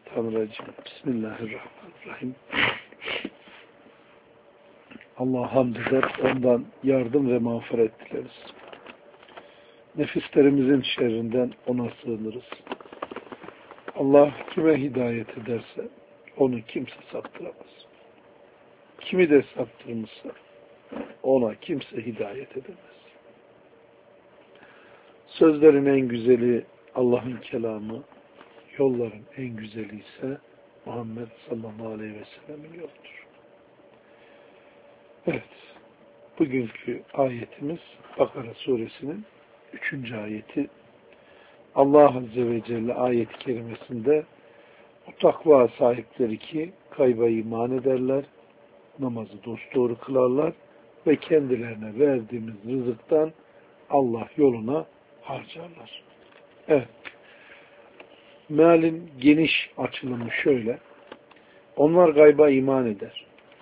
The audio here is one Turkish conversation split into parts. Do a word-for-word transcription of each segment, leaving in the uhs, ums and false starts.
Mineşşeytanirracim. Bismillahirrahmanirrahim. Allah'a hamd eder, ondan yardım ve mağfiret dileriz. Nefislerimizin şerrinden ona sığınırız. Allah kime hidayet ederse onu kimse saptıramaz. Kimi de saptırmışsa ona kimse hidayet edemez. Sözlerin en güzeli Allah'ın kelamı, yolların en güzeli ise Muhammed sallallahu aleyhi ve sellemin yoludur. Evet, bugünkü ayetimiz Bakara suresinin üçüncü ayeti. Allah Azze ve Celle ayet-i kerimesinde o takva sahipleri ki kayba iman ederler, namazı dosdoğru kılarlar ve kendilerine verdiğimiz rızıktan Allah yoluna harcarlar. Evet. Mealin geniş açılımı şöyle. Onlar gayba iman eder.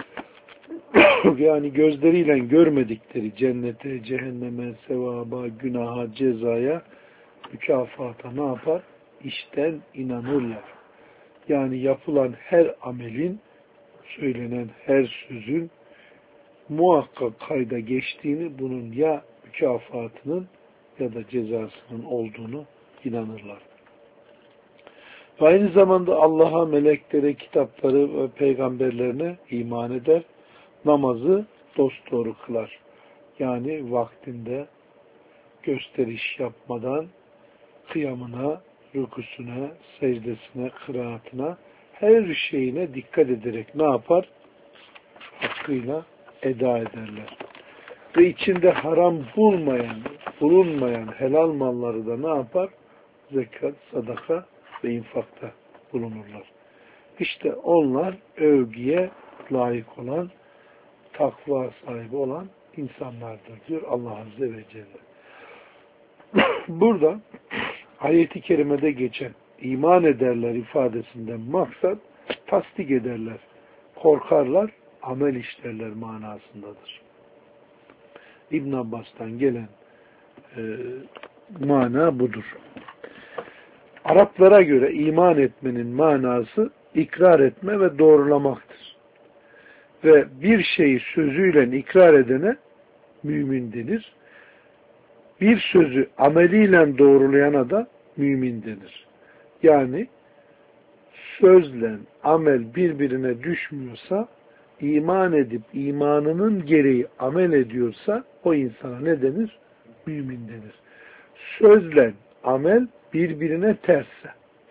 Yani gözleriyle görmedikleri cennete, cehenneme, sevaba, günaha, cezaya, mükafata ne yapar? İşten inanırlar. Yani yapılan her amelin, söylenen her sözün muhakkak kayda geçtiğini, bunun ya mükafatının ya da cezasının olduğunu inanırlar. Ve aynı zamanda Allah'a, meleklere, kitapları ve peygamberlerine iman eder. Namazı dosdoğru kılar. Yani vaktinde gösteriş yapmadan kıyamına, rükusuna, secdesine, kıraatına, her şeyine dikkat ederek ne yapar? Hakkıyla eda ederler. Ve içinde haram bulmayan, bulunmayan helal malları da ne yapar? Zekat, sadaka ve infakta bulunurlar. İşte onlar övgüye layık olan, takva sahibi olan insanlardır diyor Allah Azze ve Celle. Burada ayet-i kerimede geçen iman ederler ifadesinden maksat tasdik ederler, korkarlar, amel işlerler manasındadır. İbn Abbas'tan gelen e, mana budur. Araplara göre iman etmenin manası ikrar etme ve doğrulamaktır. Ve bir şeyi sözüyle ikrar edene mümin denir. Bir sözü ameliyle doğrulayana da mümin denir. Yani sözle amel birbirine düşmüyorsa, iman edip imanının gereği amel ediyorsa o insana ne denir? Mümin denir. Sözle amel birbirine tersse.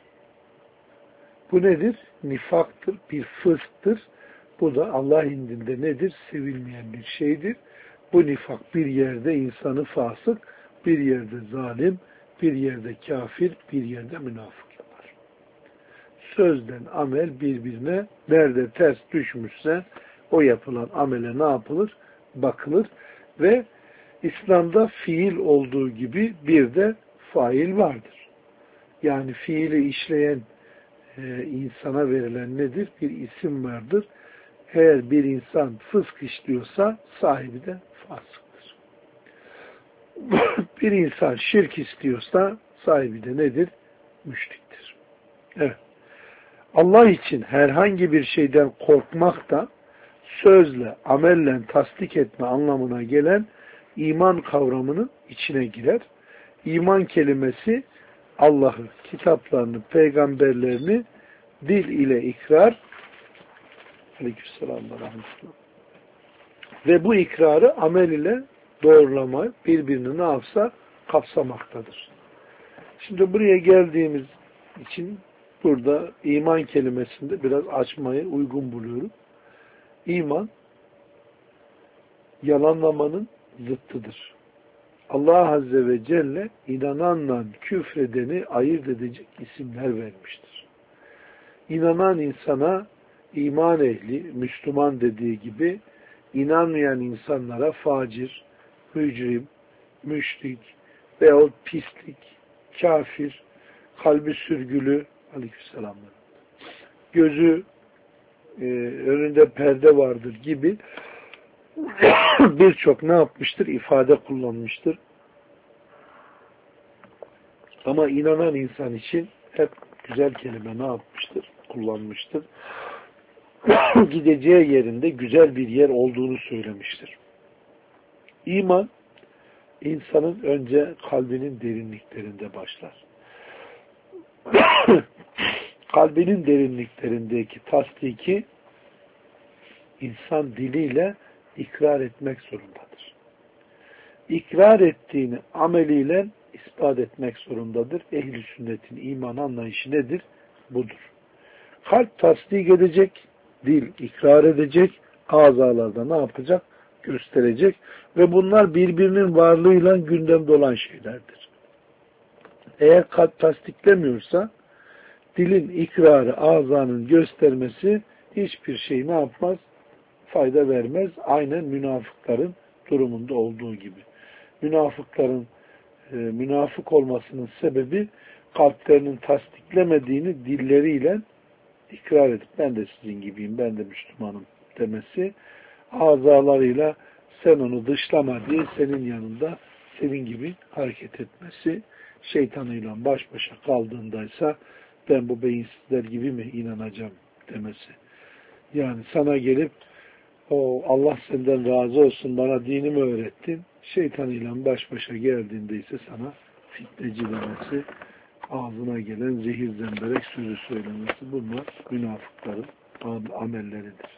Bu nedir? Nifaktır, bir fısktır. Bu da Allah indinde nedir? Sevilmeyen bir şeydir. Bu nifak bir yerde insanı fasık, bir yerde zalim, bir yerde kafir, bir yerde münafık yapar. Sözden amel birbirine nerede ters düşmüşse o yapılan amele ne yapılır? Bakılır ve İslam'da fiil olduğu gibi bir de fail vardır. Yani fiili işleyen e, insana verilen nedir? Bir isim vardır. Eğer bir insan fısk işliyorsa sahibi de fasıktır. Bir insan şirk istiyorsa sahibi de nedir? Müşriktir. Evet. Allah için herhangi bir şeyden korkmak da sözle, amelle tasdik etme anlamına gelen iman kavramının içine girer. İman kelimesi Allah'ı, kitaplarını, peygamberlerini dil ile ikrar, aleykümselam ve rahmetullah, ve bu ikrarı amel ile doğrulama, birbirini ne yapsa kapsamaktadır. Şimdi buraya geldiğimiz için burada iman kelimesinde biraz açmayı uygun buluyorum. İman, yalanlamanın zıttıdır. Allah Azze ve Celle inananla küfredeni ayırt edecek isimler vermiştir. İnanan insana iman ehli, Müslüman dediği gibi, inanmayan insanlara facir, mücrim, müşrik veyahut pislik, kafir, kalbi sürgülü, aleykümselam, gözü e, önünde perde vardır gibi birçok ne yapmıştır? İfade kullanmıştır. Ama inanan insan için hep güzel kelime ne yapmıştır? kullanmıştır. Gideceği yerinde güzel bir yer olduğunu söylemiştir. İman, insanın önce kalbinin derinliklerinde başlar. Kalbinin derinliklerindeki tasdiki insan diliyle ikrar etmek zorundadır. İkrar ettiğini ameliyle ispat etmek zorundadır. Ehl-i sünnetin iman anlayışı nedir? Budur. Kalp tasdik edecek, dil ikrar edecek, azalarda ne yapacak? Gösterecek ve bunlar birbirinin varlığıyla gündemde olan şeylerdir. Eğer kalp tasdiklemiyorsa dilin ikrarı, azanın göstermesi hiçbir şey ne yapmaz? Fayda vermez. Aynen münafıkların durumunda olduğu gibi. Münafıkların e, münafık olmasının sebebi kalplerinin tasdiklemediğini dilleriyle ikrar edip ben de sizin gibiyim, ben de Müslümanım demesi, azalarıyla sen onu dışlama diye senin yanında senin gibi hareket etmesi, şeytanıyla baş başa kaldığındaysa ben bu beyinsizler gibi mi inanacağım demesi. Yani sana gelip o Allah senden razı olsun bana dinimi öğrettin, şeytanıyla baş başa geldiğinde ise sana fitneci demesi, ağzına gelen zehir zemberek sözü söylemesi, bunlar münafıkların amelleridir.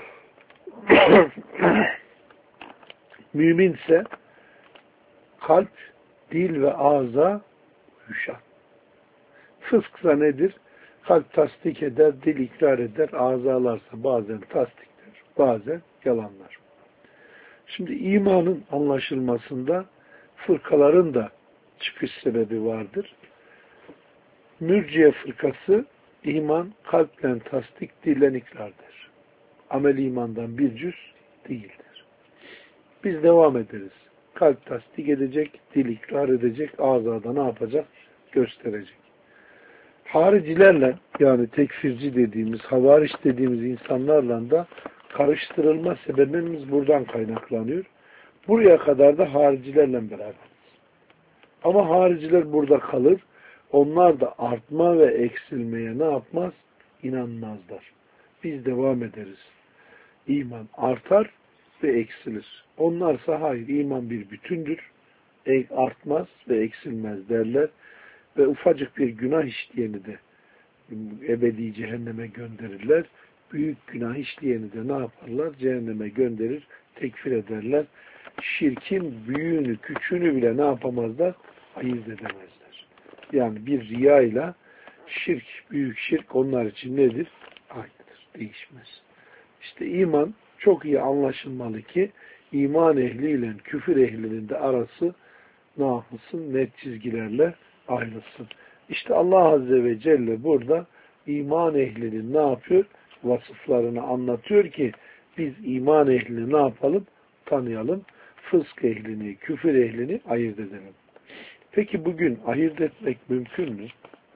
Müminse kalp, dil ve ağza uyuşan. Fısksa nedir? Kalp tasdik eder, dil ikrar eder, ağzalarsa bazen tasdikler, bazen yalanlar. Şimdi imanın anlaşılmasında fırkaların da çıkış sebebi vardır. Mürciye fırkası iman kalple tasdik, dillen ikrardır. Amel imandan bir cüz değildir. Biz devam ederiz. Kalp tasdik edecek, dil ikrar edecek, ağzada ne yapacak? Gösterecek. Haricilerle yani tekfirci dediğimiz, havariş dediğimiz insanlarla da karıştırılma sebebimiz buradan kaynaklanıyor. Buraya kadar da haricilerle beraberiz. Ama hariciler burada kalır. Onlar da artma ve eksilmeye ne yapmaz? İnanmazlar. Biz devam ederiz. İman artar ve eksilir. Onlarsa hayır, iman bir bütündür. Artmaz ve eksilmez derler. Ve ufacık bir günah işleyeni de ebedi cehenneme gönderirler. Büyük günah işleyeni de ne yaparlar? Cehenneme gönderir, tekfir ederler. Şirkin büyüğünü, küçüğünü bile ne yapamazlar? Ayırt edemezler. Yani bir riya ile şirk, büyük şirk onlar için nedir? Aynıdır, değişmez. İşte iman çok iyi anlaşılmalı ki iman ehliyle küfür ehlinin de arası ne yapılsın? Net çizgilerle ayrılsın. İşte Allah Azze ve Celle burada iman ehlinin ne yapıyor? Vasıflarını anlatıyor ki biz iman ehlini ne yapalım? Tanıyalım. Fısk ehlini, küfür ehlini ayırt edelim. Peki bugün ayırt etmek mümkün mü?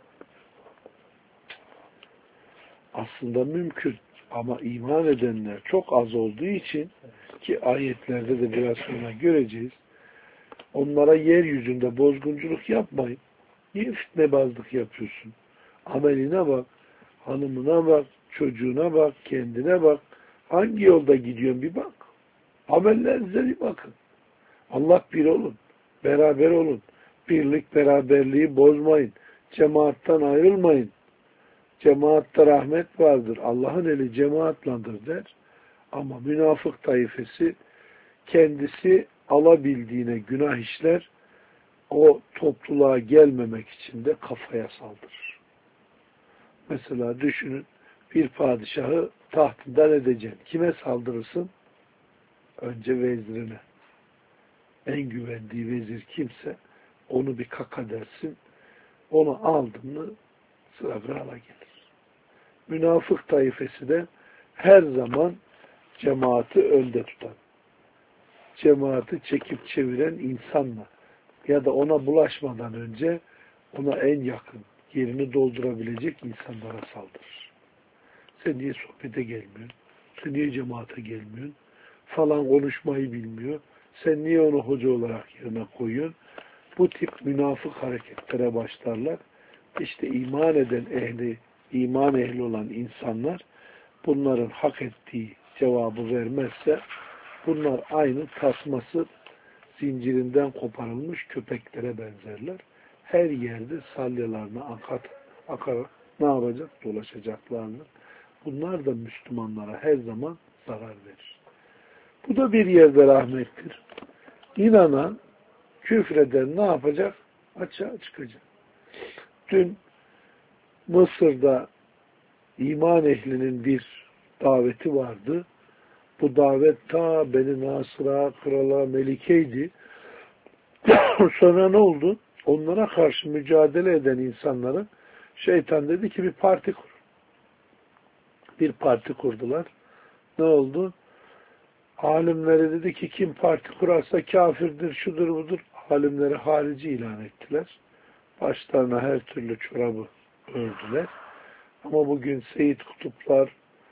Aslında mümkün. Ama iman edenler çok az olduğu için ki ayetlerde de biraz sonra göreceğiz. Onlara yeryüzünde bozgunculuk yapmayın. Niye fitnebazlık yapıyorsun? Ameline bak, hanımına bak, çocuğuna bak, kendine bak. Hangi yolda gidiyorsun bir bak. Amellerinize bir bakın. Allah bir olun. Beraber olun. Birlik beraberliği bozmayın. Cemaattan ayrılmayın. Cemaatte rahmet vardır. Allah'ın eli cemaatlandır der. Ama münafık taifesi kendisi alabildiğine günah işler, o topluluğa gelmemek için de kafaya saldırır. Mesela düşünün, bir padişahı tahtından edeceksin. Kime saldırırsın? Önce vezirine. En güvendiği vezir kimse onu bir kaka dersin. Onu aldın mı sıra krala gelir. Münafık taifesi de her zaman cemaati önde tutan, cemaati çekip çeviren insanla ya da ona bulaşmadan önce ona en yakın yerini doldurabilecek insanlara saldırır. Sen niye sohbete gelmiyorsun? Sen niye cemaate gelmiyorsun? Falan konuşmayı bilmiyor. Sen niye onu hoca olarak yerine koyuyorsun? Bu tip münafık hareketlere başlarlar. İşte iman eden ehli iman ehli olan insanlar bunların hak ettiği cevabı vermezse bunlar aynı tasması zincirinden koparılmış köpeklere benzerler. Her yerde salyalarını akat, akarak ne yapacak? Dolaşacaklardır. Bunlar da Müslümanlara her zaman zarar verir. Bu da bir yerde rahmettir. İnanan, küfreden ne yapacak? Açığa çıkacak. Dün Mısır'da iman ehlinin bir daveti vardı. Bu davet ta Beni Nasır'a, krala, melikeydi. Sonra ne oldu? Onlara karşı mücadele eden insanlara şeytan dedi ki bir parti kur. Bir parti kurdular. Ne oldu? Alimleri dedi ki kim parti kurarsa kafirdir, şudur budur. Alimleri harici ilan ettiler. Başlarına her türlü çorabı ördüler. Ama bugün Seyyid Kutuplar,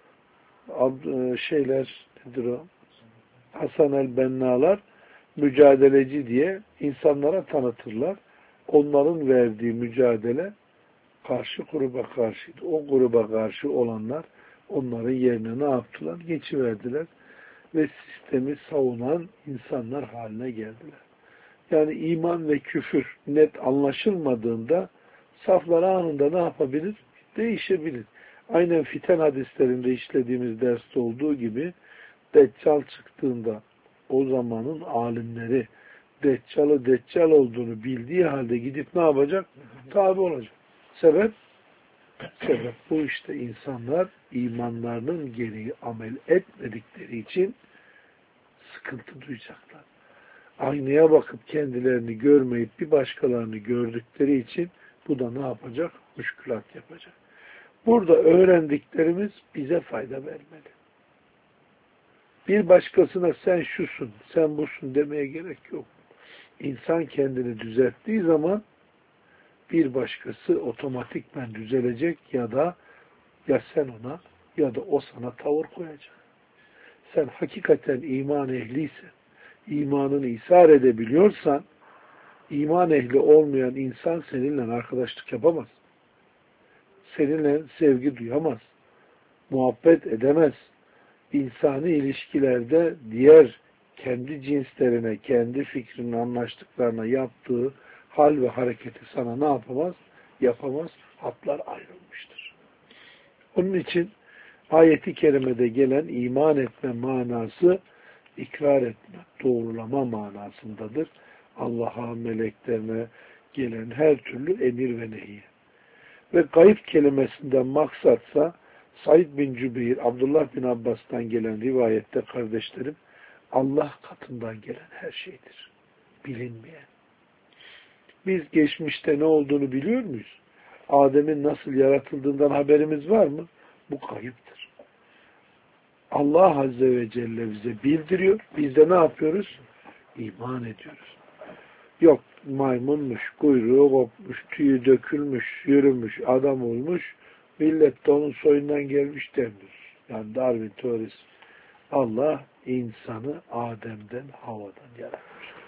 şeyler, nedir o? Hasan el-Benna'lar mücadeleci diye insanlara tanıtırlar. Onların verdiği mücadele karşı gruba karşıydı. O gruba karşı olanlar onların yerine ne yaptılar? Geçiverdiler ve sistemi savunan insanlar haline geldiler. Yani iman ve küfür net anlaşılmadığında saflar anında ne yapabilir? Değişebilir. Aynen fiten hadislerinde işlediğimiz derste olduğu gibi Deccal çıktığında o zamanın alimleri Deccal'ı Deccal olduğunu bildiği halde gidip ne yapacak? Tabi olacak. Sebep? Sebep bu işte insanlar imanlarının gereği amel etmedikleri için sıkıntı duyacaklar. Aynaya bakıp kendilerini görmeyip bir başkalarını gördükleri için bu da ne yapacak? Müşkülat yapacak. Burada öğrendiklerimiz bize fayda vermeli. Bir başkasına sen şusun, sen busun demeye gerek yok. İnsan kendini düzelttiği zaman bir başkası otomatikmen düzelecek ya da ya sen ona ya da o sana tavır koyacak. Sen hakikaten iman ehliysen, imanını ishar edebiliyorsan, iman ehli olmayan insan seninle arkadaşlık yapamaz. Seninle sevgi duyamaz. Muhabbet edemez. İnsani ilişkilerde diğer kendi cinslerine, kendi fikrinin anlaştıklarına yaptığı hal ve hareketi sana ne yapamaz? Yapamaz. Hatlar ayrılmıştır. Onun için ayeti kerimede gelen iman etme manası ikrar etme, doğrulama manasındadır. Allah'a, meleklerine gelen her türlü emir ve nehiye. Ve gayb kelimesinden maksatsa Said bin Cübeyr, Abdullah bin Abbas'tan gelen rivayette kardeşlerim, Allah katından gelen her şeydir. Bilinmeyen. Biz geçmişte ne olduğunu biliyor muyuz? Adem'in nasıl yaratıldığından haberimiz var mı? Bu kayıptır. Allah Azze ve Celle bize bildiriyor. Biz de ne yapıyoruz? İman ediyoruz. Yok maymunmuş, kuyruğu kopmuş, tüyü dökülmüş, yürümüş, adam olmuş, millet de onun soyundan gelmiş denir. Yani Darwin teorisi. Allah insanı Adem'den, Havva'dan yaratmıştır.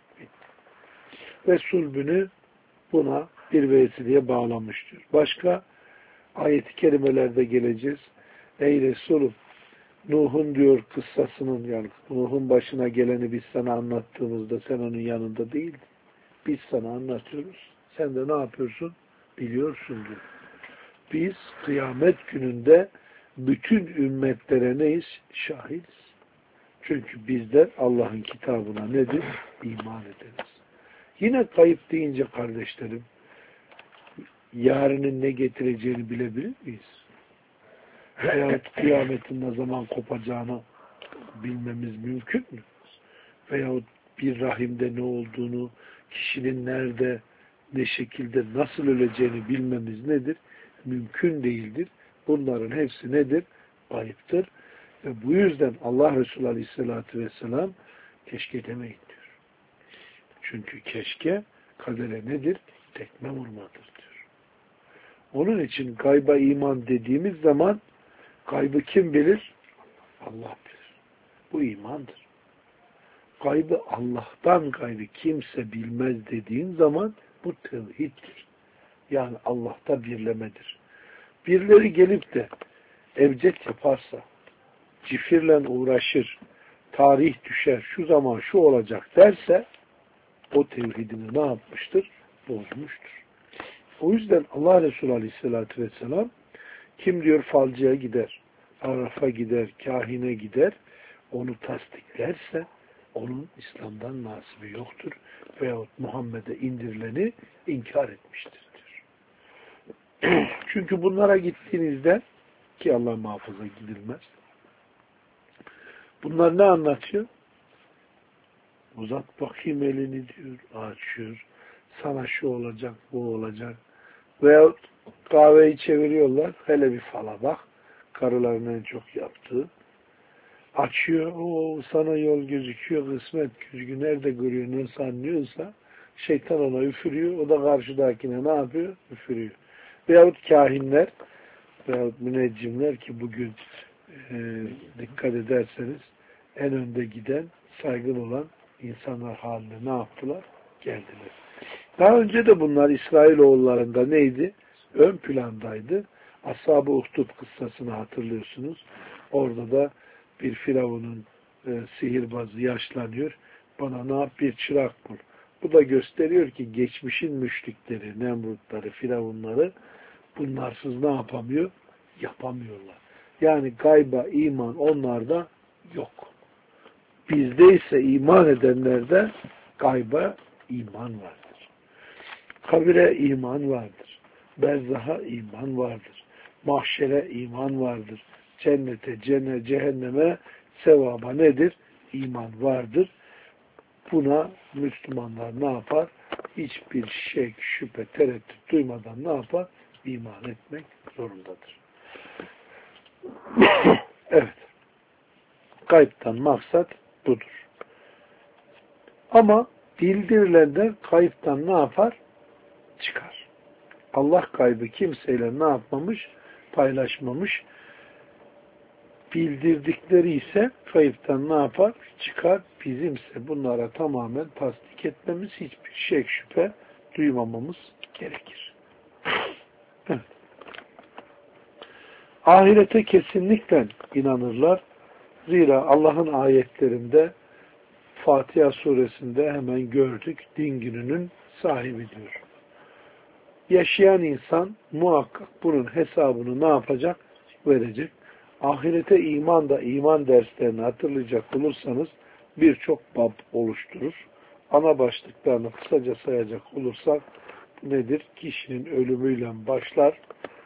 Ve sulbünü buna bir vesileye bağlamıştır. Başka ayet-i kerimelerde geleceğiz. Ey Resulüm, Nuh'un diyor kıssasının, yani Nuh'un başına geleni biz sana anlattığımızda sen onun yanında değildin. Biz sana anlatıyoruz. Sen de ne yapıyorsun? Biliyorsun diyor. Biz kıyamet gününde bütün ümmetlere neyiz? Şahidiz. Çünkü bizler Allah'ın kitabına nedir? İman ederiz. Yine kayıp deyince kardeşlerim, yarının ne getireceğini bilebilir miyiz? Veyahut kıyametin ne zaman kopacağını bilmemiz mümkün mü? Veyahut bir rahimde ne olduğunu, kişinin nerede, ne şekilde, nasıl öleceğini bilmemiz nedir? Mümkün değildir. Bunların hepsi nedir? Gayiptir. Ve bu yüzden Allah Resulü Aleyhisselatü Vesselam keşke demeyin diyor. Çünkü keşke kadere nedir? Tekme vurmadır diyor. Onun için gayba iman dediğimiz zaman gaybı kim bilir? Allah bilir. Bu imandır. Gaybı Allah'tan gayrı kimse bilmez dediğin zaman bu tevhiddir. Yani Allah'ta birlemedir. Birileri gelip de evcet yaparsa, cifirle uğraşır, tarih düşer, şu zaman şu olacak derse, o tevhidini ne yapmıştır? Bozmuştur. O yüzden Allah Resulü Aleyhisselatü Vesselam kim diyor falcıya gider, arrafa gider, kahine gider, onu tasdiklerse onun İslam'dan nasibi yoktur veyahut Muhammed'e indirileni inkar etmiştir diyor. Çünkü bunlara gittiğinizde ki Allah muhafaza gidilmez. Bunlar ne anlatıyor? Uzat bakayım elini diyor, açıyor. Sana şu olacak, bu olacak. Veyahut kahveyi çeviriyorlar. Hele bir fala bak. Karıların en çok yaptığı. Açıyor. O sana yol gözüküyor. Kısmet gözüküyor. Nerede görüyor, nasıl anlıyorsa şeytan ona üfürüyor. O da karşıdakine ne yapıyor? Üfürüyor. Veyahut kahinler veyahut müneccimler ki bugün e, dikkat ederseniz en önde giden, saygın olan insanlar haline ne yaptılar? Geldiler. Daha önce de bunlar İsrailoğullarında neydi? Ön plandaydı. Ashab-ı Uhdud kıssasını hatırlıyorsunuz. Orada da bir firavunun e, sihirbazı yaşlanıyor. Bana ne yap? Bir çırak bul. Bu da gösteriyor ki geçmişin müşrikleri, Nemrutları, firavunları bunlarsız ne yapamıyor? Yapamıyorlar. Yani gayba iman onlarda yok. Bizde ise iman edenlerde gayba iman vardır. Kabire iman vardır. Berzaha iman vardır. Mahşere iman vardır. Cennete, cennet, cehenneme, sevaba nedir? İman vardır. Buna Müslümanlar ne yapar? Hiçbir şek, şüphe, tereddüt duymadan ne yapar? İman etmek zorundadır. Evet. Kayıptan maksat budur. Ama bildirilenler kayıptan ne yapar? Çıkar. Allah kaybı kimseyle ne yapmamış? Paylaşmamış. Bildirdikleri ise kayıptan ne yapar? Çıkar. Bizimse bunlara tamamen tasdik etmemiz, hiçbir şek şüphe duymamamız gerekir. Evet. Ahirete kesinlikle inanırlar. Zira Allah'ın ayetlerinde Fatiha suresinde hemen gördük. Din gününün sahibi diyor. Yaşayan insan muhakkak bunun hesabını ne yapacak? Verecek. Ahirete iman da iman derslerini hatırlayacak olursanız birçok bab oluşturur. Ana başlıklarını kısaca sayacak olursak bu nedir? Kişinin ölümüyle başlar,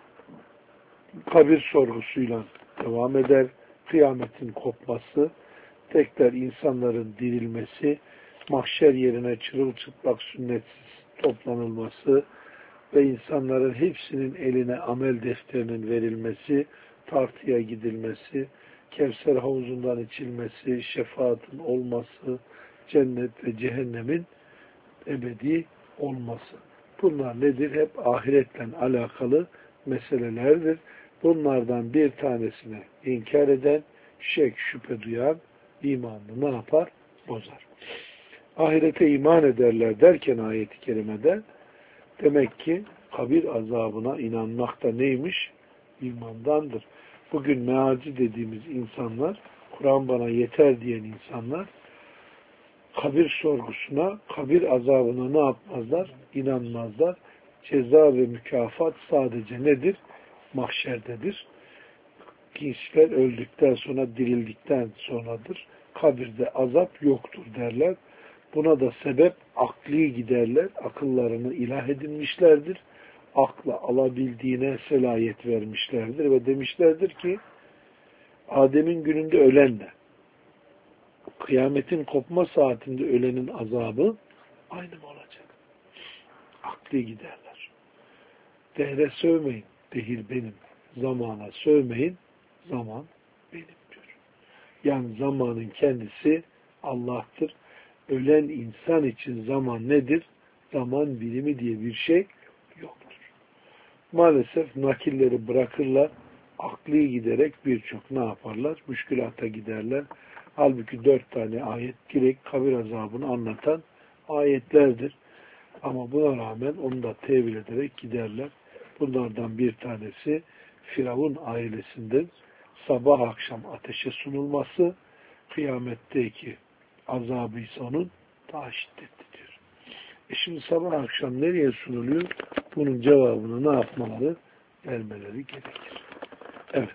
kabir sorgusuyla devam eder, kıyametin kopması, tekrar insanların dirilmesi, mahşer yerine çırılçıplak sünnetsiz toplanılması ve insanların hepsinin eline amel defterinin verilmesi, tartıya gidilmesi, Kevser havuzundan içilmesi, şefaatin olması, cennet ve cehennemin ebedi olması. Bunlar nedir? Hep ahiretle alakalı meselelerdir. Bunlardan bir tanesini inkar eden, şek, şüphe duyan imanını ne yapar? Bozar. Ahirete iman ederler derken ayet-i kerimede demek ki kabir azabına inanmak da neymiş? İmandandır. Bugün mealci dediğimiz insanlar, Kur'an bana yeter diyen insanlar kabir sorgusuna, kabir azabına ne yapmazlar? İnanmazlar. Ceza ve mükafat sadece nedir? Mahşerdedir. Kişiler öldükten sonra, dirildikten sonradır. Kabirde azap yoktur derler. Buna da sebep akli giderler. Akıllarını ilah edinmişlerdir. Akla alabildiğine selayet vermişlerdir ve demişlerdir ki Adem'in gününde ölenle kıyametin kopma saatinde ölenin azabı aynı mı olacak? Akli giderler. Dehre sövmeyin, dehir benim. Zamana sövmeyin, zaman benim diyor. Yani zamanın kendisi Allah'tır. Ölen insan için zaman nedir? Zaman bilimi diye bir şey yoktur. Maalesef nakilleri bırakırlar, akli giderek birçok ne yaparlar? Müşkülata giderler. Halbuki dört tane ayet direkt kabir azabını anlatan ayetlerdir. Ama buna rağmen onu da tevil ederek giderler. Bunlardan bir tanesi Firavun ailesinden sabah akşam ateşe sunulması, kıyametteki azabı ise onun daha şiddetli diyor. E şimdi sabah akşam nereye sunuluyor? Bunun cevabını ne yapmaları? Vermeleri gerekir. Evet.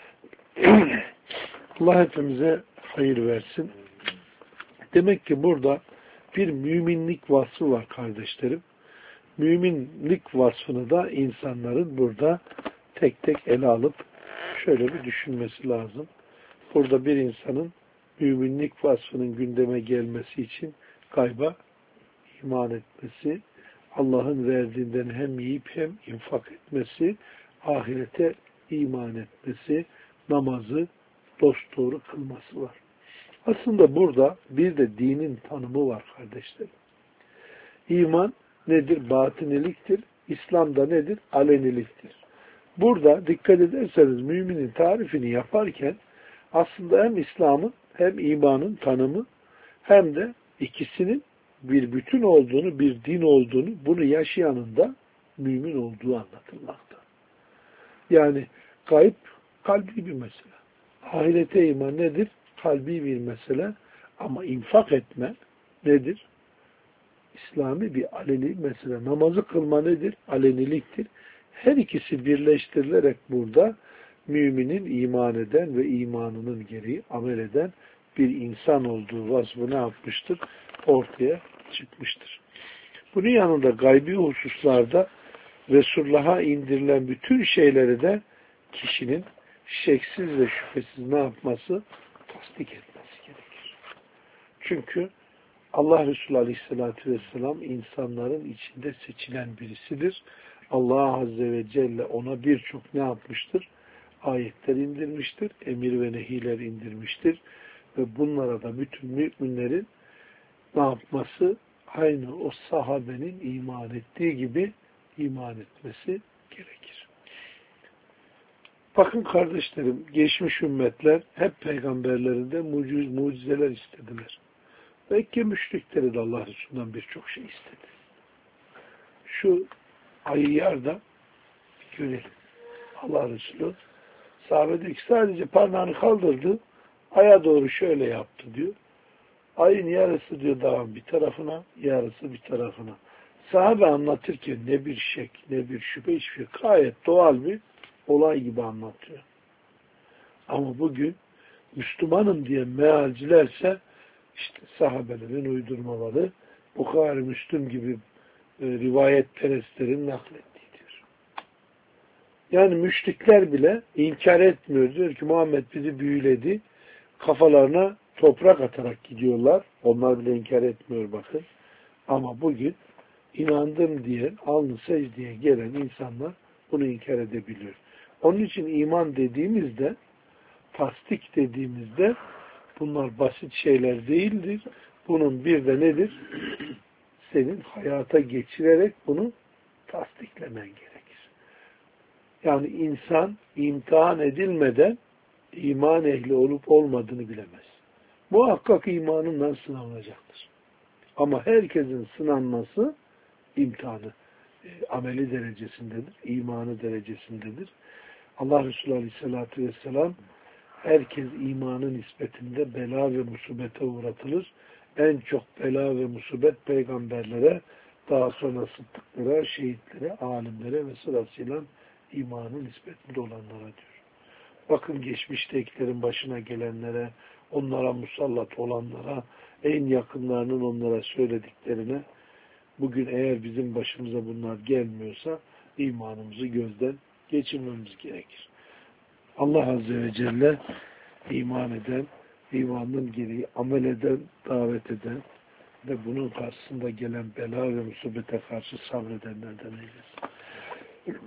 Allah hepimize hayır versin. Demek ki burada bir müminlik vasfı var kardeşlerim. Müminlik vasfını da insanların burada tek tek ele alıp şöyle bir düşünmesi lazım. Burada bir insanın müminlik vasfının gündeme gelmesi için gayba iman etmesi, Allah'ın verdiğinden hem yiyip hem infak etmesi, ahirete iman etmesi, namazı dosdoğru kılması var. Aslında burada bir de dinin tanımı var kardeşlerim. İman nedir? Batiniliktir. İslam da nedir? Aleniliktir. Burada dikkat ederseniz müminin tarifini yaparken aslında hem İslam'ın hem imanın tanımı hem de ikisinin bir bütün olduğunu, bir din olduğunu, bunu yaşayanın da mümin olduğu anlatılmakta. Yani gayb kalbi bir mesele. Ahirete iman nedir? Kalbi bir mesele. Ama infak etme nedir? İslami bir aleni mesele. Namazı kılma nedir? Aleniliktir. Her ikisi birleştirilerek burada müminin iman eden ve imanının gereği amel eden bir insan olduğu vasfı ne yapmıştır? Ortaya çıkmıştır. Bunun yanında gaybi hususlarda Resulullah'a indirilen bütün şeyleri de kişinin şeksiz ve şüphesiz ne yapması? Tasdik etmesi gerekir. Çünkü Allah Resulü Aleyhisselatü Vesselam insanların içinde seçilen birisidir. Allah Azze ve Celle ona birçok ne yapmıştır? Ayetler indirmiştir, emir ve nehiler indirmiştir. Ve bunlara da bütün müminlerin ne yapması? Aynı o sahabenin iman ettiği gibi iman etmesi gerekir. Bakın kardeşlerim, geçmiş ümmetler hep peygamberlerinde muciz, mucizeler istediler. Mekke müşrikleri de Allah Resulü'nden birçok şey istedi. Şu ayı da görelim. Allah Resulü sahabe diyor ki sadece parmağını kaldırdı, aya doğru şöyle yaptı diyor. Ayın yarısı diyor dağın bir tarafına, yarısı bir tarafına. Sahabe anlatırken ne bir şek, ne bir şüphe, hiçbir şey. Gayet doğal bir olay gibi anlatıyor. Ama bugün Müslümanım diye mealcilerse işte sahabelerin uydurmaları, Bukhari, Müslüm gibi e, rivayet perestlerin naklettiğidir. Yani müşrikler bile inkar etmiyor. Diyor ki Muhammed bizi büyüledi. Kafalarına toprak atarak gidiyorlar. Onlar bile inkar etmiyor bakın. Ama bugün inandım diye, alnı secdeye gelen insanlar bunu inkar edebiliyor. Onun için iman dediğimizde, tasdik dediğimizde bunlar basit şeyler değildir. Bunun bir de nedir? Senin hayata geçirerek bunu tasdiklemen gerekir. Yani insan imtihan edilmeden iman ehli olup olmadığını bilemez. Muhakkak imanından sınanacaktır. Ama herkesin sınanması imtihanı, e, ameli derecesindedir, imanı derecesindedir. Allah Resulü Aleyhisselatü Vesselam herkes imanın nispetinde bela ve musibete uğratılır. En çok bela ve musibet peygamberlere, daha sonra sıddıklara, şehitlere, alimlere ve sırasıyla imanın nispetinde olanlara diyor. Bakın geçmiştekilerin başına gelenlere, onlara musallat olanlara, en yakınlarının onlara söylediklerine, bugün eğer bizim başımıza bunlar gelmiyorsa imanımızı gözden geçirmemiz gerekir. Allah Azze ve Celle iman eden, imanın gereği amel eden, davet eden ve bunun karşısında gelen bela ve musibete karşı sabredenlerden eylesin.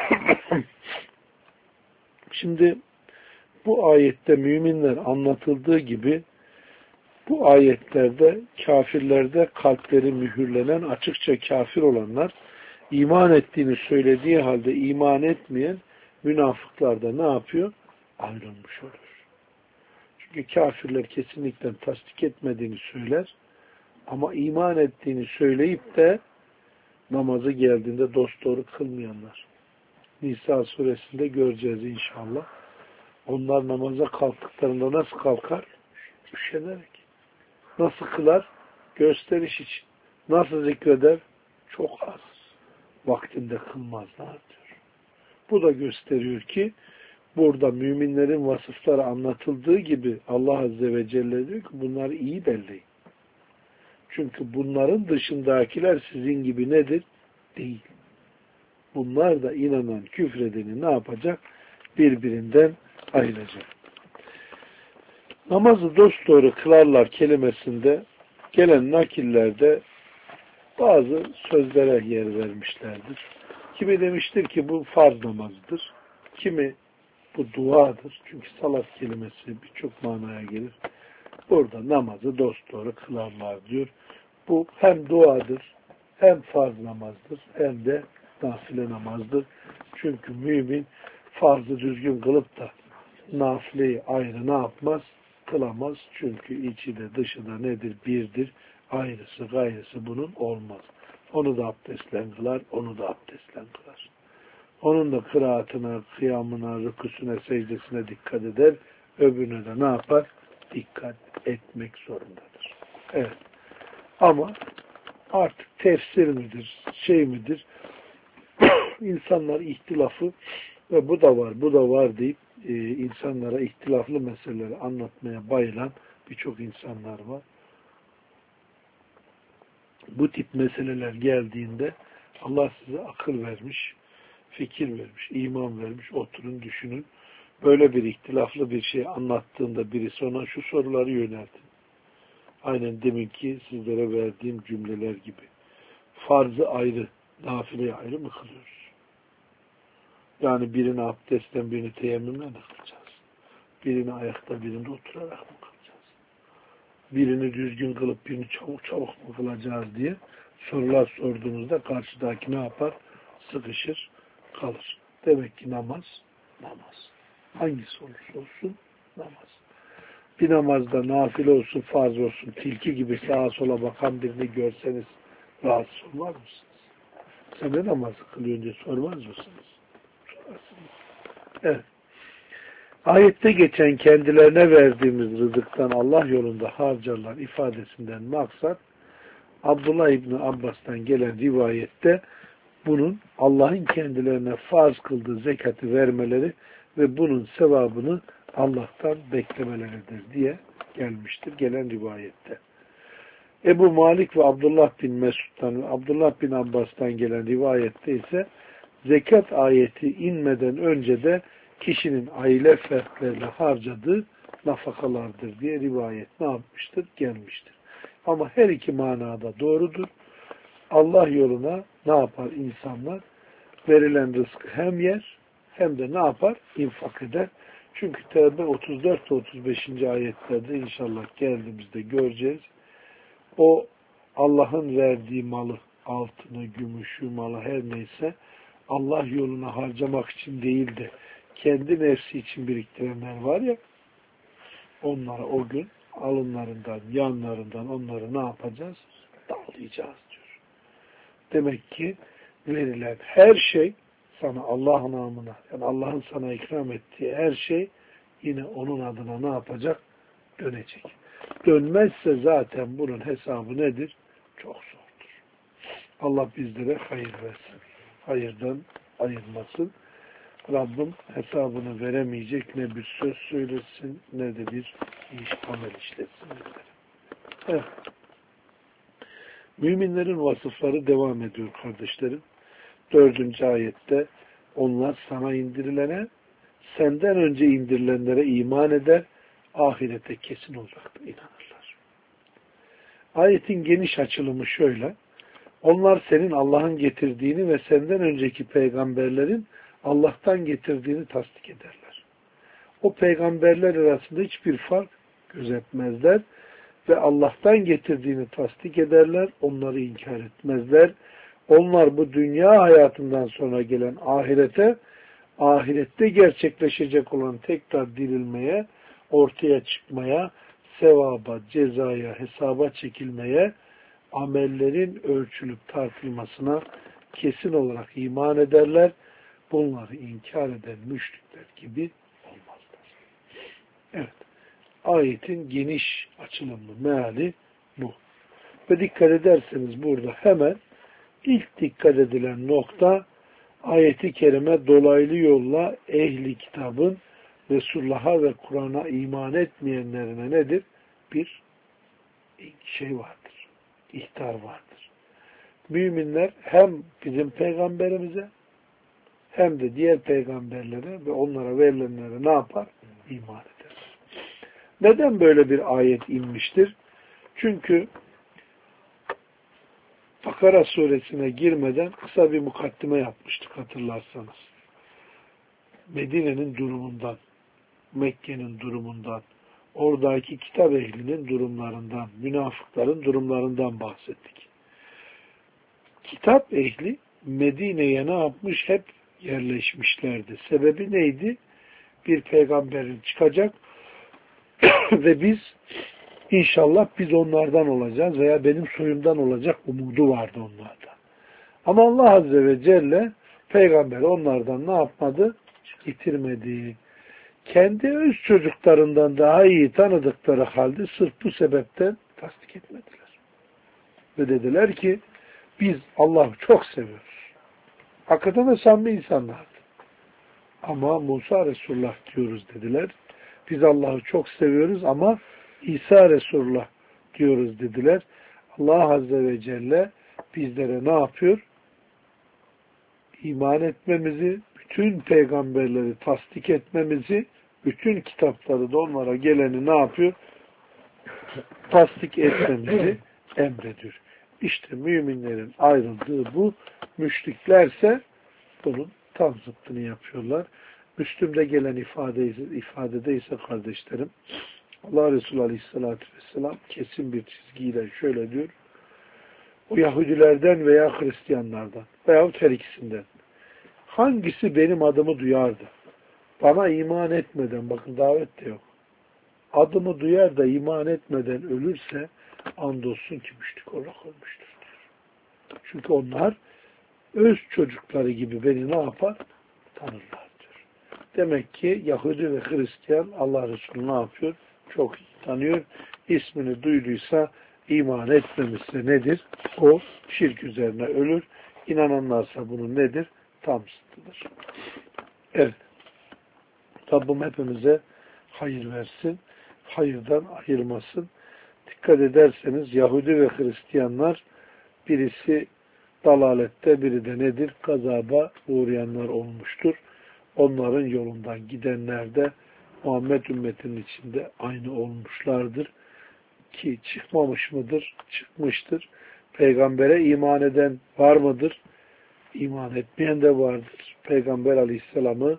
Şimdi bu ayette müminler anlatıldığı gibi bu ayetlerde kafirlerde kalpleri mühürlenen, açıkça kafir olanlar, iman ettiğini söylediği halde iman etmeyen münafıklar da ne yapıyor? Ayrılmış olur. Çünkü kafirler kesinlikle tasdik etmediğini söyler ama iman ettiğini söyleyip de namazı geldiğinde dosdoğru kılmayanlar. Nisa suresinde göreceğiz inşallah. Onlar namaza kalktıklarında nasıl kalkar? Üşenerek. Nasıl kılar? Gösteriş için. Nasıl zikreder? Çok az. Vaktinde kılmazlar diyor. Bu da gösteriyor ki burada müminlerin vasıfları anlatıldığı gibi Allah Azze ve Celle diyor ki bunları iyi belleyin. Çünkü bunların dışındakiler sizin gibi nedir? Değil. Bunlar da inanan, küfredeni ne yapacak? Birbirinden ayıracak. Namazı dosdoğru kılarlar kelimesinde gelen nakillerde bazı sözlere yer vermişlerdir. Kimi demiştir ki bu farz namazıdır. Kimi bu duadır. Çünkü salat kelimesi birçok manaya gelir. Burada namazı dosdoğru kılarlar diyor. Bu hem duadır, hem farz namazdır, hem de nafile namazdır. Çünkü mümin farzı düzgün kılıp da nafileyi ayrı ne yapmaz? Kılamaz. Çünkü içi de dışı da nedir? Birdir. Ayrısı gayrısı bunun olmaz. Onu da abdestle kılar, onu da abdestle kılar. Onun da kıraatına, kıyamına, rükûsüne, secdesine dikkat eder. Öbürüne de ne yapar? Dikkat etmek zorundadır. Evet. Ama artık tefsir midir, şey midir? İnsanlar ihtilafı ve bu da var, bu da var deyip e, insanlara ihtilaflı meseleleri anlatmaya bayılan birçok insanlar var. Bu tip meseleler geldiğinde Allah size akıl vermiş, fikir vermiş, iman vermiş, oturun düşünün. Böyle bir ihtilaflı bir şey anlattığında birisi ona şu soruları yöneltin. Aynen deminki sizlere verdiğim cümleler gibi. Farzı ayrı, nafileyi ayrı mı kılıyoruz? Yani birini abdestten, birini teyemmümle mi kılacağız? Birini ayakta, birini oturarak mı kılacağız? Birini düzgün kılıp birini çabuk çabuk mu kılacağız diye sorular sorduğunuzda karşıdaki ne yapar? Sıkışır, kalır. Demek ki namaz, namaz. Hangisi olursa olsun namaz. Bir namazda nafile olsun, farz olsun, tilki gibi sağa sola bakan birini görseniz rahatsız olmaz mısınız? Sen ne namazı kılıyorsun diye sormaz mısınız? Sorarsınız. Evet. Ayette geçen kendilerine verdiğimiz rızıktan Allah yolunda harcarlar ifadesinden maksat Abdullah İbni Abbas'tan gelen rivayette bunun Allah'ın kendilerine farz kıldığı zekatı vermeleri ve bunun sevabını Allah'tan beklemeleridir diye gelmiştir. Gelen rivayette. Ebu Malik ve Abdullah bin Mesud'dan ve Abdullah bin Abbas'tan gelen rivayette ise zekat ayeti inmeden önce de kişinin aile fertlerine harcadığı nafakalardır diye rivayet ne yapmıştır? Gelmiştir. Ama her iki manada doğrudur. Allah yoluna ne yapar insanlar? Verilen rızkı hem yer hem de ne yapar? İnfak eder. Çünkü Tevbe otuz dört ve otuz beşinci ayetlerde inşallah geldiğimizde göreceğiz. O Allah'ın verdiği malı, altını, gümüşü, malı her neyse Allah yoluna harcamak için değil de kendi nefsi için biriktirenler var ya, onlara o gün alınlarından, yanlarından onları ne yapacağız? Dağılayacağız diyor. Demek ki verilen her şey sana Allah namına, yani Allah'ın sana ikram ettiği her şey yine onun adına ne yapacak? Dönecek. Dönmezse zaten bunun hesabı nedir? Çok zordur. Allah bizlere hayır versin. Hayırdan ayırmasın. Rabbim hesabını veremeyecek ne bir söz söylesin ne de bir iş amel işletsin. Evet. Müminlerin vasıfları devam ediyor kardeşlerim. Dördüncü ayette onlar sana indirilene, senden önce indirilenlere iman eder, ahirete kesin olarak da inanırlar. Ayetin geniş açılımı şöyle: onlar senin Allah'ın getirdiğini ve senden önceki peygamberlerin Allah'tan getirdiğini tasdik ederler. O peygamberler arasında hiçbir fark gözetmezler ve Allah'tan getirdiğini tasdik ederler, onları inkar etmezler. Onlar bu dünya hayatından sonra gelen ahirete, ahirette gerçekleşecek olan tekrar dirilmeye, ortaya çıkmaya, sevaba, cezaya, hesaba çekilmeye, amellerin ölçülüp tartılmasına kesin olarak iman ederler. bunları inkar eden müşrikler gibi olmazlar. Evet. Ayetin geniş açılımlı meali bu. Ve dikkat ederseniz burada hemen ilk dikkat edilen nokta ayeti kerime dolaylı yolla ehli kitabın Resulullah'a ve Kur'an'a iman etmeyenlerine nedir? Bir şey vardır. İhtar vardır. Müminler hem bizim peygamberimize hem de diğer peygamberlere ve onlara verilenlere ne yapar? İman eder. Neden böyle bir ayet inmiştir? Çünkü Bakara suresine girmeden kısa bir mukaddime yapmıştık hatırlarsanız. Medine'nin durumundan, Mekke'nin durumundan, oradaki kitap ehlinin durumlarından, münafıkların durumlarından bahsettik. Kitap ehli Medine'ye ne yapmış? Hep yerleşmişlerdi. Sebebi neydi? Bir peygamberin çıkacak ve biz İnşallah biz onlardan olacağız veya benim soyumdan olacak umudu vardı onlarda. Ama Allah Azze ve Celle peygamberi onlardan ne yapmadı? Getirmedi. Kendi öz çocuklarından daha iyi tanıdıkları halde sırf bu sebepten tasdik etmediler. Ve dediler ki biz Allah'ı çok seviyoruz. Hakikaten de samimi insanlardı. Ama Musa Resulullah diyoruz dediler. Biz Allah'ı çok seviyoruz ama İsa Resulullah diyoruz dediler. Allah Azze ve Celle bizlere ne yapıyor? İman etmemizi, bütün peygamberleri tasdik etmemizi, bütün kitapları da onlara geleni ne yapıyor? Tasdik etmemizi emrediyor. İşte müminlerin ayrıldığı bu, müşriklerse bunun tam zıttını yapıyorlar. Müslüm'de gelen ifade, ifadede ise kardeşlerim, Allah Resulü Aleyhisselatü Vesselam kesin bir çizgiyle şöyle diyor, o Yahudilerden veya Hristiyanlardan veyahut her ikisinden hangisi benim adımı duyardı, bana iman etmeden, bakın davet de yok, adımı duyar da iman etmeden ölürse andolsun ki müşrik olarak ölmüştür diyor. Çünkü onlar öz çocukları gibi beni ne yapar? Tanırlar diyor. Demek ki Yahudi ve Hristiyan Allah Resulü ne yapıyor? Çok iyi tanıyor. İsmini duyduysa iman etmemişse nedir? O şirk üzerine ölür. İnananlarsa bunun nedir? Tam zıttıdır. Evet. Rabbim hepimize hayır versin. Hayırdan ayırmasın. Dikkat ederseniz Yahudi ve Hristiyanlar birisi dalalette, biri de nedir? Gazaba uğrayanlar olmuştur. Onların yolundan gidenler de Muhammed ümmetinin içinde aynı olmuşlardır. Ki çıkmamış mıdır? Çıkmıştır. Peygambere iman eden var mıdır? İman etmeyen de vardır. Peygamber Aleyhisselam'ı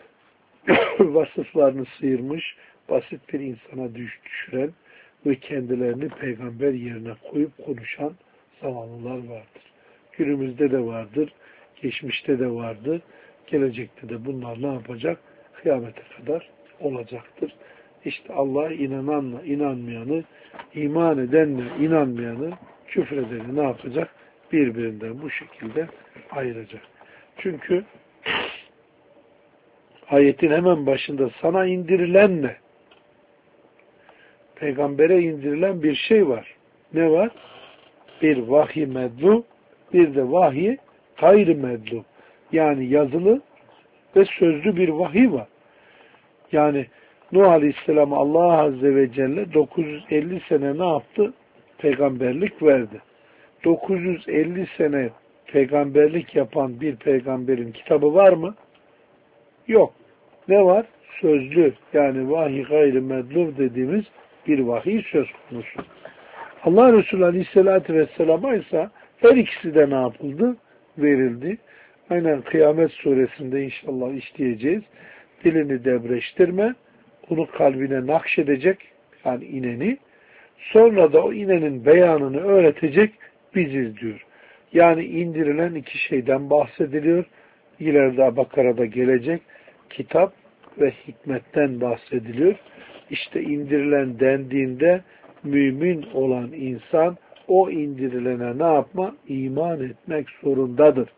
vasıflarını sıyırmış, basit bir insana düşüren ve kendilerini peygamber yerine koyup konuşan zamanlılar vardır. Günümüzde de vardır, geçmişte de vardı, gelecekte de bunlar ne yapacak? Kıyamete kadar olacaktır. İşte Allah inananla inanmayanı, iman edenle inanmayanı, küfredeni ne yapacak? Birbirinden bu şekilde ayıracak. Çünkü ayetin hemen başında sana indirilenle peygambere indirilen bir şey var. Ne var? Bir vahiy medlu, bir de vahiy gayri medlu. Yani yazılı ve sözlü bir vahiy var. Yani Nuh Aleyhisselam'a Allah Azze ve Celle dokuz yüz elli sene ne yaptı? Peygamberlik verdi. dokuz yüz elli sene peygamberlik yapan bir peygamberin kitabı var mı? Yok. Ne var? Sözlü, yani vahiy gayri medlur dediğimiz bir vahiy söz konusu. Allah Resulü Aleyhisselatü Vesselam'a ise her ikisi de ne yapıldı? Verildi. Aynen Kıyamet Suresinde inşallah işleyeceğiz. Dilini debreştirme, onu kalbine nakşedecek, yani ineni, sonra da o inenin beyanını öğretecek biziz diyor. Yani indirilen iki şeyden bahsediliyor. İleride Bakara'da gelecek kitap ve hikmetten bahsediliyor. İşte indirilen dendiğinde mümin olan insan o indirilene ne yapma? İman etmek zorundadır.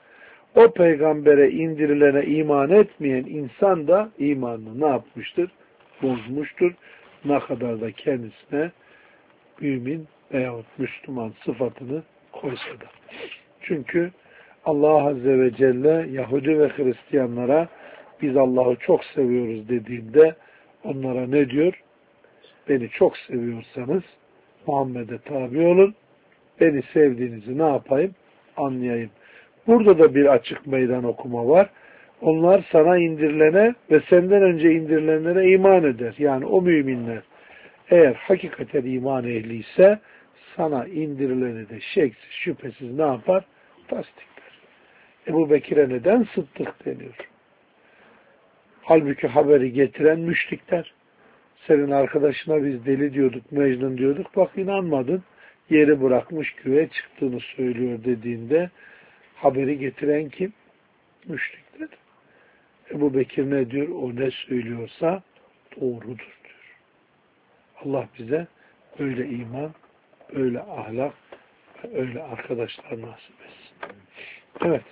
O peygambere indirilene iman etmeyen insan da imanını ne yapmıştır? Bozmuştur. Ne kadar da kendisine mümin veyahut Müslüman sıfatını koysa da. Çünkü Allah Azze ve Celle Yahudi ve Hristiyanlara biz Allah'ı çok seviyoruz dediğinde onlara ne diyor? Beni çok seviyorsanız Muhammed'e tabi olun. Beni sevdiğinizi ne yapayım? Anlayayım. Burada da bir açık meydan okuma var. Onlar sana indirilene ve senden önce indirilenlere iman eder. Yani o müminler eğer hakikaten iman ehliyse sana indirileni de şeksiz şüphesiz ne yapar? Tasdikler. Ebu Bekir'e neden Sıddık deniyor? Halbuki haberi getiren müşrikler. Senin arkadaşına biz deli diyorduk, Mecnun diyorduk. Bak inanmadın. Yeri bırakmış güve çıktığını söylüyor dediğinde haberi getiren kim? Müşrikler. Ebu Bekir ne diyor? O ne söylüyorsa doğrudur diyor. Allah bize öyle iman, öyle ahlak ve öyle arkadaşlar nasip etsin. Evet.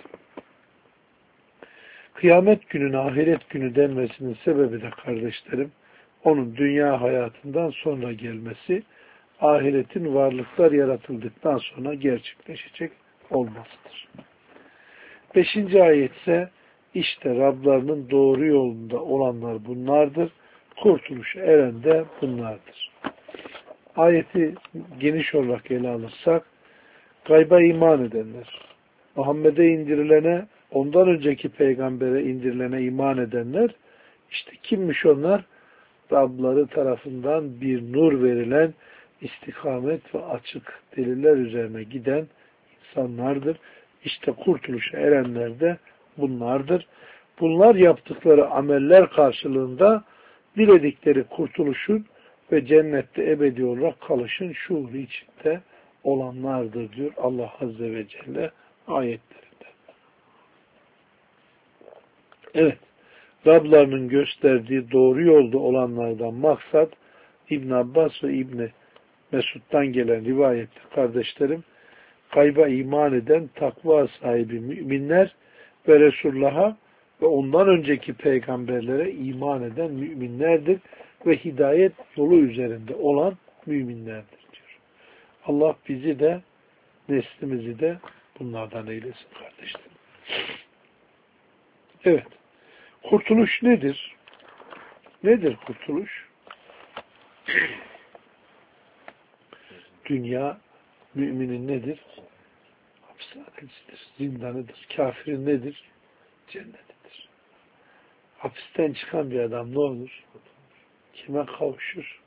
Kıyamet gününe ahiret günü denmesinin sebebi de kardeşlerim, onun dünya hayatından sonra gelmesi, ahiretin varlıklar yaratıldıktan sonra gerçekleşecek olmasıdır. Beşinci ayet ise işte Rablarının doğru yolunda olanlar bunlardır. Kurtuluşa eren de bunlardır. Ayeti geniş olarak ele alırsak, gayba iman edenler, Muhammed'e indirilene, ondan önceki peygambere indirilene iman edenler, işte kimmiş onlar? Rabları tarafından bir nur verilen istikamet ve açık deliller üzerine giden insanlardır. İşte kurtuluşa erenler de bunlardır. Bunlar yaptıkları ameller karşılığında diledikleri kurtuluşun ve cennette ebedi olarak kalışın şuuru içinde olanlardır diyor Allah Azze ve Celle ayetlerinde. Evet, Rablarının gösterdiği doğru yolda olanlardan maksat İbn Abbas ve İbn Mesud'dan gelen rivayette kardeşlerim, gayba iman eden takva sahibi müminler ve Resulullah'a ve ondan önceki peygamberlere iman eden müminlerdir ve hidayet yolu üzerinde olan müminlerdir diyor. Allah bizi de neslimizi de bunlardan eylesin kardeşlerim. Evet. Kurtuluş nedir? Nedir kurtuluş? Dünya müminin nedir? Hapishanesidir, zindanıdır. Kafirin nedir? Cennetidir. Hapisten çıkan bir adam ne olur? Kime kavuşur?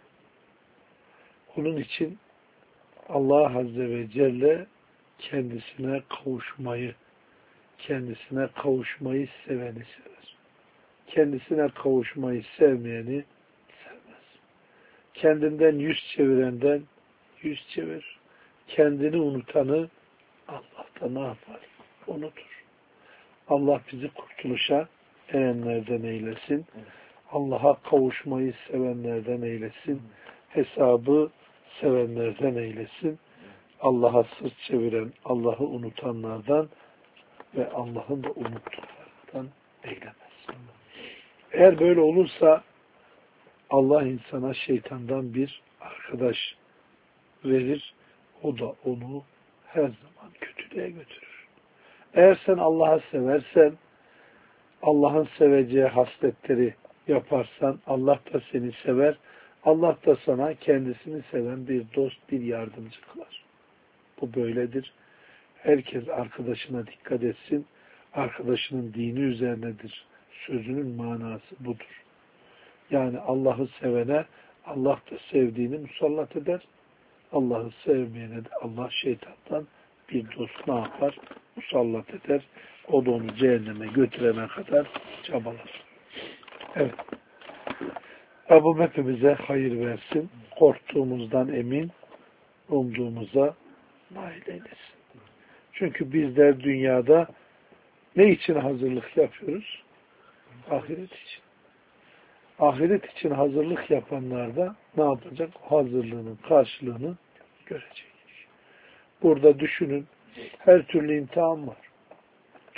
Onun için Allah Azze ve Celle kendisine kavuşmayı, kendisine kavuşmayı seveni sever. Kendisine kavuşmayı sevmeyeni sevmez. Kendinden yüz çevirenden yüz çevir. Kendini unutanı Allah da ne yapar? Unutur. Allah bizi kurtuluşa erenlerden eylesin. Allah'a kavuşmayı sevenlerden eylesin. Hesabı sevenlerden eylesin. Allah'a sırt çeviren, Allah'ı unutanlardan ve Allah'ın da unuttuklarından eylemesin. Eğer böyle olursa Allah insana şeytandan bir arkadaş verir. O da onu her zaman kötülüğe götürür. Eğer sen Allah'ı seversen, Allah'ın seveceği hasletleri yaparsan, Allah da seni sever. Allah da sana kendisini seven bir dost, bir yardımcı kılar. Bu böyledir. Herkes arkadaşına dikkat etsin. Arkadaşının dini üzerinedir. Sözünün manası budur. Yani Allah'ı sevene Allah da sevdiğini musallat eder. Allah'ı sevmeyene de Allah şeytandan bir dost ne yapar? Musallat eder. O da onu cehenneme götürene kadar çabalar. Evet. Rabbim hepimize hayır versin. Korktuğumuzdan emin, umduğumuza nail eylesin. Çünkü bizler dünyada ne için hazırlık yapıyoruz? Ahiret için. Ahiret için hazırlık yapanlar da ne yapacak? Hazırlığının karşılığını görecek. Burada düşünün, her türlü imtihan var.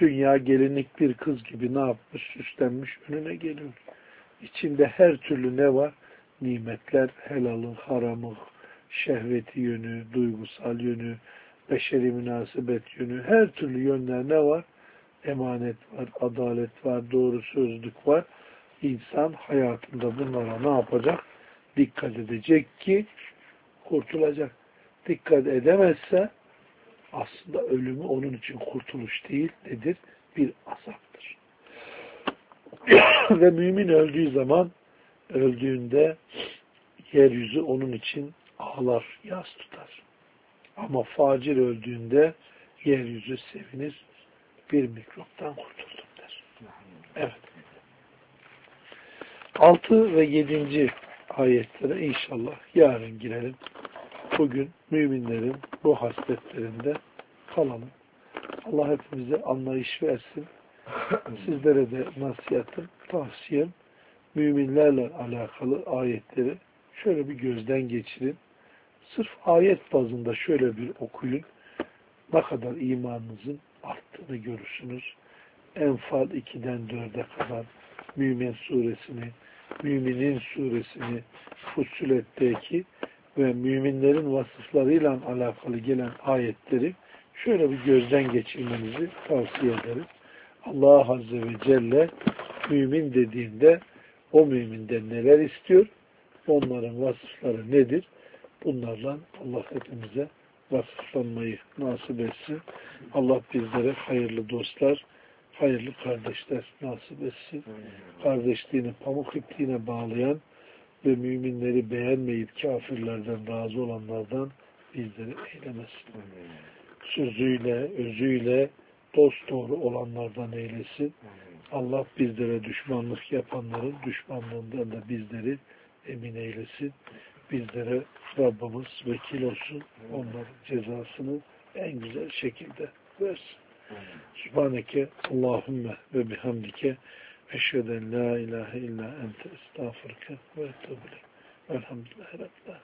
Dünya gelinlik bir kız gibi ne yapmış? Süslenmiş önüne geliyor. İçinde her türlü ne var? Nimetler, helalı, haramı, şehveti yönü, duygusal yönü, beşeri münasebet yönü, her türlü yönler ne var? Emanet var, adalet var, doğru sözlük var. İnsan hayatında bunlara ne yapacak? Dikkat edecek ki kurtulacak. Dikkat edemezse aslında ölümü onun için kurtuluş değil, nedir? Bir azaptır. Ve mümin öldüğü zaman, öldüğünde yeryüzü onun için ağlar, yas tutar. Ama facir öldüğünde yeryüzü sevinir, bir mikroptan kurtuldum der. Evet. Altı ve yedinci ayetlere inşallah yarın girelim. Bugün müminlerin bu hasletlerinde kalalım. Allah hepimize anlayış versin. Sizlere de nasihatım, tavsiyem, müminlerle alakalı ayetleri şöyle bir gözden geçirin. Sırf ayet bazında şöyle bir okuyun. Ne kadar imanınızın arttığını görürsünüz. Enfal ikiden dörde kadar Mümin suresini, Müminin suresini, Fussilet'teki ve müminlerin vasıflarıyla alakalı gelen ayetleri şöyle bir gözden geçirmenizi tavsiye ederim. Allah Azze ve Celle mümin dediğinde o müminden neler istiyor? Onların vasıfları nedir? Bunlarla Allah hepimize vasıflanmayı nasip etsin. Allah bizlere hayırlı dostlar, hayırlı kardeşler nasip etsin. Kardeşliğini pamuk ipliğine bağlayan ve müminleri beğenmeyip kafirlerden razı olanlardan bizleri eylemesin. Sözüyle, özüyle dost doğru olanlardan eylesin. Allah bizlere düşmanlık yapanların düşmanlığından da bizleri emin eylesin. Bizlere Rabbimiz vekil olsun. Onların cezasını en güzel şekilde versin. Subhaneke Allahümme ve bihamdike eşheden la ilahe illa ente estağfurke ve etûbü ileyk. Elhamdülillahi Rabbil âlemin.